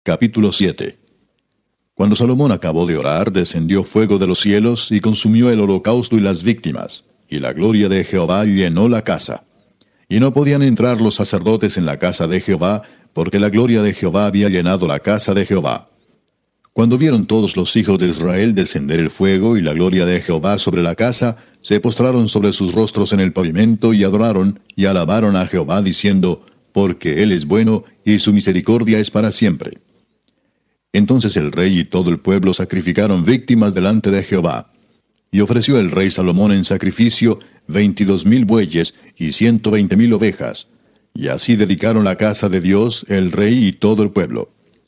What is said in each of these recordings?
Capítulo 7. Cuando Salomón acabó de orar, descendió fuego de los cielos y consumió el holocausto y las víctimas, y la gloria de Jehová llenó la casa. Y no podían entrar los sacerdotes en la casa de Jehová, porque la gloria de Jehová había llenado la casa de Jehová. Cuando vieron todos los hijos de Israel descender el fuego y la gloria de Jehová sobre la casa, se postraron sobre sus rostros en el pavimento y adoraron y alabaron a Jehová, diciendo, porque Él es bueno y su misericordia es para siempre. Entonces el rey y todo el pueblo sacrificaron víctimas delante de Jehová. Y ofreció el rey Salomón en sacrificio 22,000 bueyes y 120,000 ovejas. Y así dedicaron la casa de Dios el rey y todo el pueblo.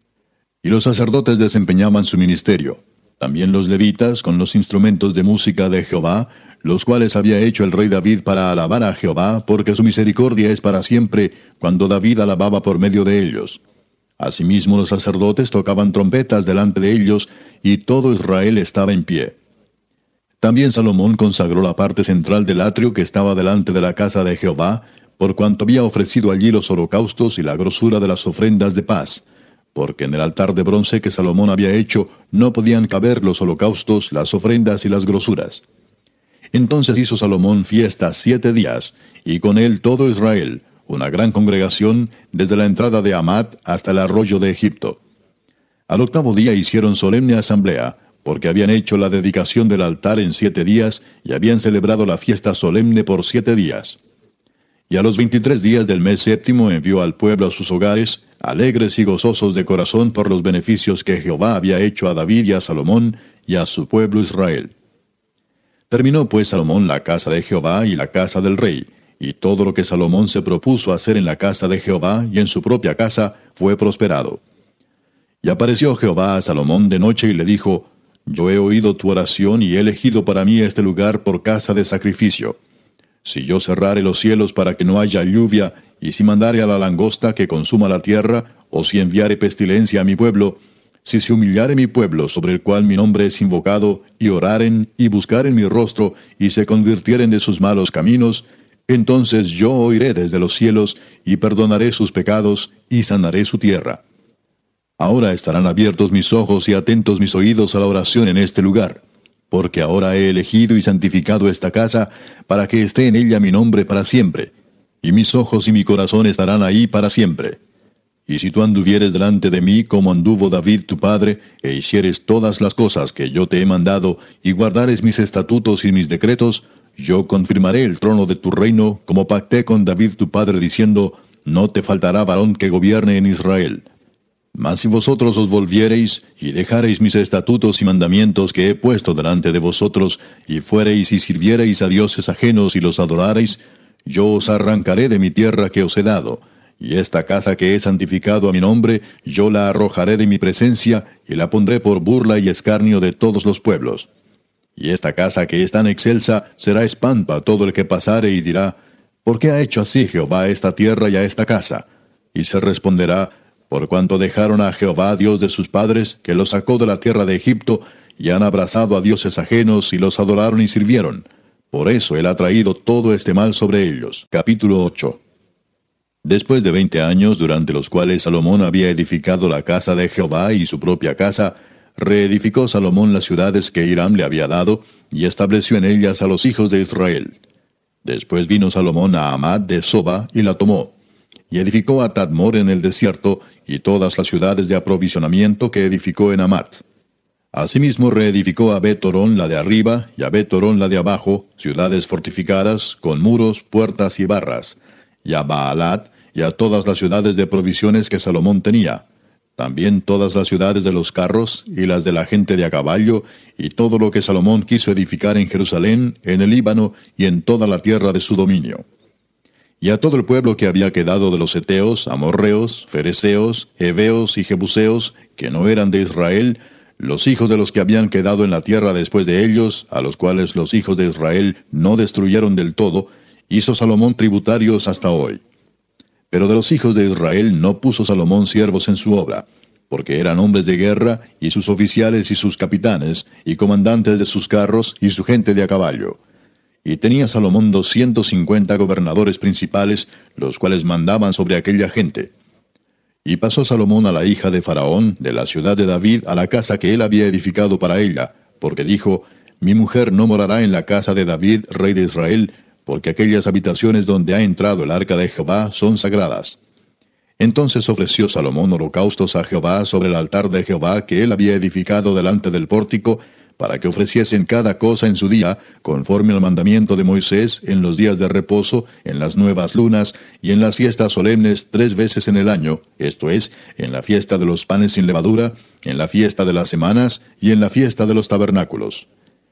Y los sacerdotes desempeñaban su ministerio, también los levitas con los instrumentos de música de Jehová, los cuales había hecho el rey David para alabar a Jehová, porque su misericordia es para siempre, cuando David alababa por medio de ellos. Asimismo los sacerdotes tocaban trompetas delante de ellos, y todo Israel estaba en pie. También Salomón consagró la parte central del atrio que estaba delante de la casa de Jehová, por cuanto había ofrecido allí los holocaustos y la grosura de las ofrendas de paz, porque en el altar de bronce que Salomón había hecho no podían caber los holocaustos, las ofrendas y las grosuras. Entonces hizo Salomón fiesta 7 días, y con él todo Israel, una gran congregación, desde la entrada de Amat hasta el arroyo de Egipto. Al 8º día hicieron solemne asamblea, porque habían hecho la dedicación del altar en 7 días, y habían celebrado la fiesta solemne por 7 días. Y a los 23 días del mes séptimo envió al pueblo a sus hogares, alegres y gozosos de corazón por los beneficios que Jehová había hecho a David y a Salomón y a su pueblo Israel. Terminó pues Salomón la casa de Jehová y la casa del rey, y todo lo que Salomón se propuso hacer en la casa de Jehová y en su propia casa fue prosperado. Y apareció Jehová a Salomón de noche y le dijo, Yo he oído tu oración y he elegido para mí este lugar por casa de sacrificio. Si yo cerrare los cielos para que no haya lluvia, y si mandare a la langosta que consuma la tierra, o si enviare pestilencia a mi pueblo, si se humillare mi pueblo sobre el cual mi nombre es invocado, y oraren, y buscaren mi rostro, y se convirtieren de sus malos caminos, entonces yo oiré desde los cielos, y perdonaré sus pecados, y sanaré su tierra. Ahora estarán abiertos mis ojos y atentos mis oídos a la oración en este lugar, porque ahora he elegido y santificado esta casa, para que esté en ella mi nombre para siempre, y mis ojos y mi corazón estarán ahí para siempre. Y si tú anduvieres delante de mí como anduvo David tu padre, e hicieres todas las cosas que yo te he mandado, y guardares mis estatutos y mis decretos, yo confirmaré el trono de tu reino, como pacté con David tu padre, diciendo, no te faltará varón que gobierne en Israel. Mas si vosotros os volviereis, y dejareis mis estatutos y mandamientos que he puesto delante de vosotros, y fuereis y sirviereis a dioses ajenos y los adorareis, yo os arrancaré de mi tierra que os he dado, y esta casa que he santificado a mi nombre, yo la arrojaré de mi presencia, y la pondré por burla y escarnio de todos los pueblos. Y esta casa que es tan excelsa será espanto a todo el que pasare y dirá, ¿por qué ha hecho así Jehová a esta tierra y a esta casa? Y se responderá, por cuanto dejaron a Jehová Dios de sus padres, que los sacó de la tierra de Egipto, y han abrazado a dioses ajenos, y los adoraron y sirvieron. Por eso él ha traído todo este mal sobre ellos. Capítulo 8. Después de 20 años, durante los cuales Salomón había edificado la casa de Jehová y su propia casa, reedificó Salomón las ciudades que Hiram le había dado, y estableció en ellas a los hijos de Israel. Después vino Salomón a Amad de Soba, y la tomó. Y edificó a Tadmor en el desierto, y todas las ciudades de aprovisionamiento que edificó en Amat. Asimismo reedificó a Bet-Horón la de arriba, y a Bet-Horón la de abajo, ciudades fortificadas, con muros, puertas y barras, y a Baalat, y a todas las ciudades de provisiones que Salomón tenía, también todas las ciudades de los carros, y las de la gente de a caballo, y todo lo que Salomón quiso edificar en Jerusalén, en el Líbano, y en toda la tierra de su dominio. Y a todo el pueblo que había quedado de los heteos, amorreos, fereceos, heveos y jebuseos, que no eran de Israel, los hijos de los que habían quedado en la tierra después de ellos, a los cuales los hijos de Israel no destruyeron del todo, hizo Salomón tributarios hasta hoy. Pero de los hijos de Israel no puso Salomón siervos en su obra, porque eran hombres de guerra, y sus oficiales y sus capitanes, y comandantes de sus carros, y su gente de a caballo. Y tenía Salomón 250 gobernadores principales, los cuales mandaban sobre aquella gente. Y pasó Salomón a la hija de Faraón, de la ciudad de David, a la casa que él había edificado para ella, porque dijo, Mi mujer no morará en la casa de David, rey de Israel, porque aquellas habitaciones donde ha entrado el arca de Jehová son sagradas. Entonces ofreció Salomón holocaustos a Jehová sobre el altar de Jehová que él había edificado delante del pórtico, para que ofreciesen cada cosa en su día, conforme al mandamiento de Moisés, en los días de reposo, en las nuevas lunas, y en las fiestas solemnes 3 veces en el año, esto es, en la fiesta de los panes sin levadura, en la fiesta de las semanas, y en la fiesta de los tabernáculos.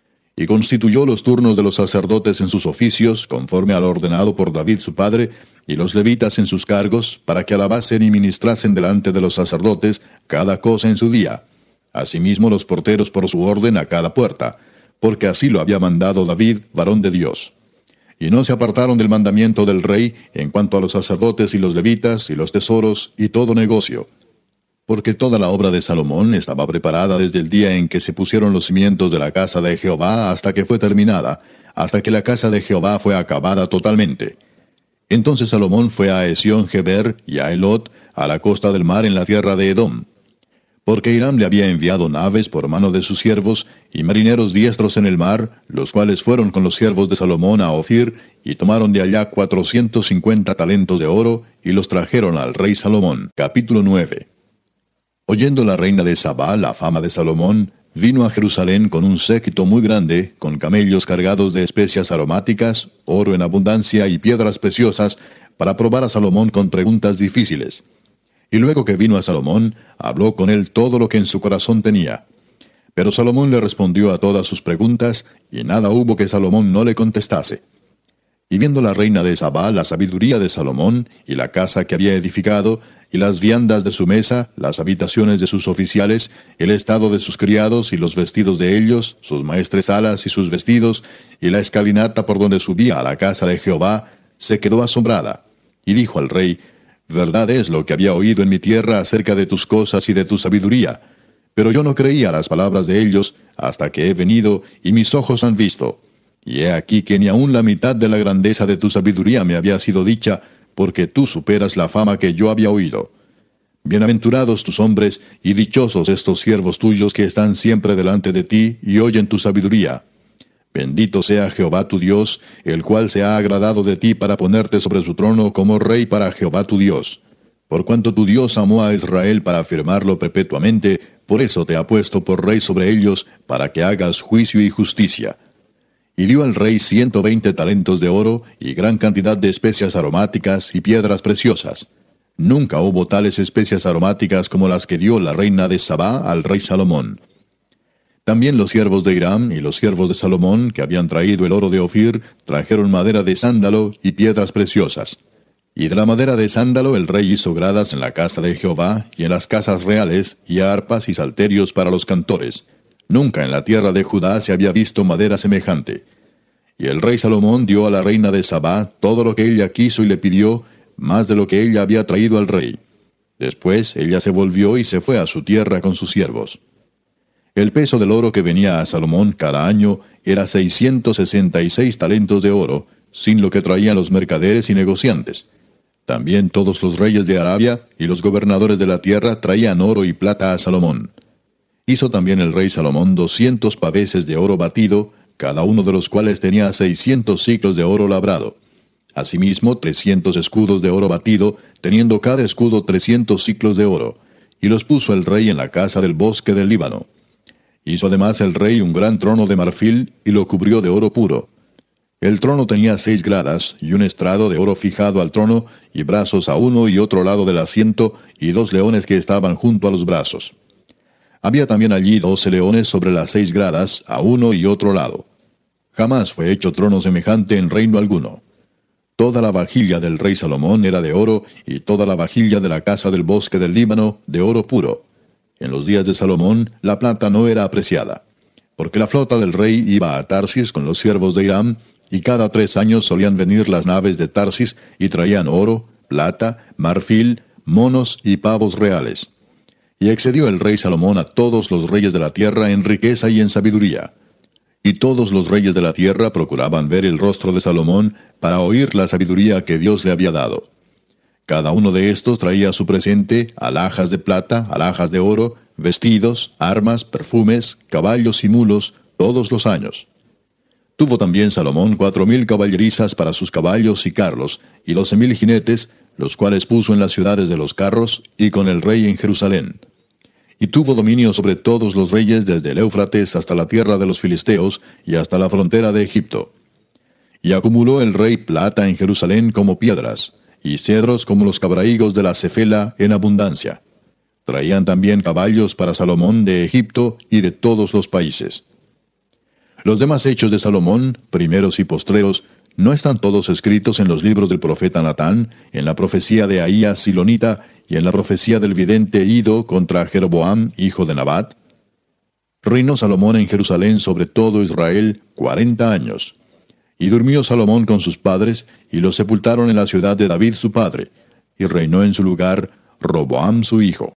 Y constituyó los turnos de los sacerdotes en sus oficios, conforme a lo ordenado por David su padre, y los levitas en sus cargos, para que alabasen y ministrasen delante de los sacerdotes, cada cosa en su día. Asimismo los porteros por su orden a cada puerta, porque así lo había mandado David, varón de Dios. Y no se apartaron del mandamiento del rey en cuanto a los sacerdotes y los levitas, y los tesoros, y todo negocio. Porque toda la obra de Salomón estaba preparada desde el día en que se pusieron los cimientos de la casa de Jehová hasta que fue terminada, hasta que la casa de Jehová fue acabada totalmente. Entonces Salomón fue a Esión-Geber y a Elot, a la costa del mar en la tierra de Edom. Porque Hiram le había enviado naves por mano de sus siervos, y marineros diestros en el mar, los cuales fueron con los siervos de Salomón a Ofir, y tomaron de allá 450 talentos de oro, y los trajeron al rey Salomón. Capítulo 9. Oyendo la reina de Sabá la fama de Salomón, vino a Jerusalén con un séquito muy grande, con camellos cargados de especias aromáticas, oro en abundancia y piedras preciosas, para probar a Salomón con preguntas difíciles. Y luego que vino a Salomón, habló con él todo lo que en su corazón tenía. Pero Salomón le respondió a todas sus preguntas, y nada hubo que Salomón no le contestase. Y viendo la reina de Sabá la sabiduría de Salomón, y la casa que había edificado, y las viandas de su mesa, las habitaciones de sus oficiales, el estado de sus criados y los vestidos de ellos, sus maestresalas y sus vestidos, y la escalinata por donde subía a la casa de Jehová, se quedó asombrada. Y dijo al rey, Verdad es lo que había oído en mi tierra acerca de tus cosas y de tu sabiduría. Pero yo no creía las palabras de ellos, hasta que he venido, y mis ojos han visto. Y he aquí que ni aun la mitad de la grandeza de tu sabiduría me había sido dicha, porque tú superas la fama que yo había oído. Bienaventurados tus hombres, y dichosos estos siervos tuyos que están siempre delante de ti, y oyen tu sabiduría. Bendito sea Jehová tu Dios, el cual se ha agradado de ti para ponerte sobre su trono como rey para Jehová tu Dios. Por cuanto tu Dios amó a Israel para afirmarlo perpetuamente, por eso te ha puesto por rey sobre ellos, para que hagas juicio y justicia. Y dio al rey 120 talentos de oro, y gran cantidad de especias aromáticas y piedras preciosas. Nunca hubo tales especias aromáticas como las que dio la reina de Sabá al rey Salomón. También los siervos de Hiram y los siervos de Salomón, que habían traído el oro de Ofir, trajeron madera de sándalo y piedras preciosas. Y de la madera de sándalo el rey hizo gradas en la casa de Jehová y en las casas reales, y arpas y salterios para los cantores. Nunca en la tierra de Judá se había visto madera semejante. Y el rey Salomón dio a la reina de Sabá todo lo que ella quiso y le pidió, más de lo que ella había traído al rey. Después ella se volvió y se fue a su tierra con sus siervos. El peso del oro que venía a Salomón cada año era 666 talentos de oro, sin lo que traían los mercaderes y negociantes. También todos los reyes de Arabia y los gobernadores de la tierra traían oro y plata a Salomón. Hizo también el rey Salomón 200 paveses de oro batido, cada uno de los cuales tenía 600 siclos de oro labrado. Asimismo 300 escudos de oro batido, teniendo cada escudo 300 siclos de oro, y los puso el rey en la casa del bosque del Líbano. Hizo además el rey un gran trono de marfil, y lo cubrió de oro puro. El trono tenía 6 gradas, y un estrado de oro fijado al trono, y brazos a uno y otro lado del asiento, y 2 leones que estaban junto a los brazos. Había también allí 12 leones sobre las 6 gradas, a uno y otro lado. Jamás fue hecho trono semejante en reino alguno. Toda la vajilla del rey Salomón era de oro, y toda la vajilla de la casa del bosque del Líbano de oro puro. En los días de Salomón, la plata no era apreciada, porque la flota del rey iba a Tarsis con los siervos de Hiram, y cada 3 años solían venir las naves de Tarsis, y traían oro, plata, marfil, monos y pavos reales. Y excedió el rey Salomón a todos los reyes de la tierra en riqueza y en sabiduría. Y todos los reyes de la tierra procuraban ver el rostro de Salomón para oír la sabiduría que Dios le había dado. Cada uno de estos traía su presente, alhajas de plata, alhajas de oro, vestidos, armas, perfumes, caballos y mulos, todos los años. Tuvo también Salomón 4,000 caballerizas para sus caballos y carros, y 12,000 jinetes, los cuales puso en las ciudades de los carros, y con el rey en Jerusalén. Y tuvo dominio sobre todos los reyes desde el Éufrates hasta la tierra de los filisteos, y hasta la frontera de Egipto. Y acumuló el rey plata en Jerusalén como piedras, y cedros como los cabrahigos de la Cefela en abundancia. Traían también caballos para Salomón de Egipto y de todos los países. Los demás hechos de Salomón, primeros y postreros, ¿no están todos escritos en los libros del profeta Natán, en la profecía de Ahías Silonita y en la profecía del vidente Ido contra Jeroboam, hijo de Nabat? Reinó Salomón en Jerusalén sobre todo Israel 40 años. Y durmió Salomón con sus padres, y los sepultaron en la ciudad de David su padre, y reinó en su lugar Roboam su hijo.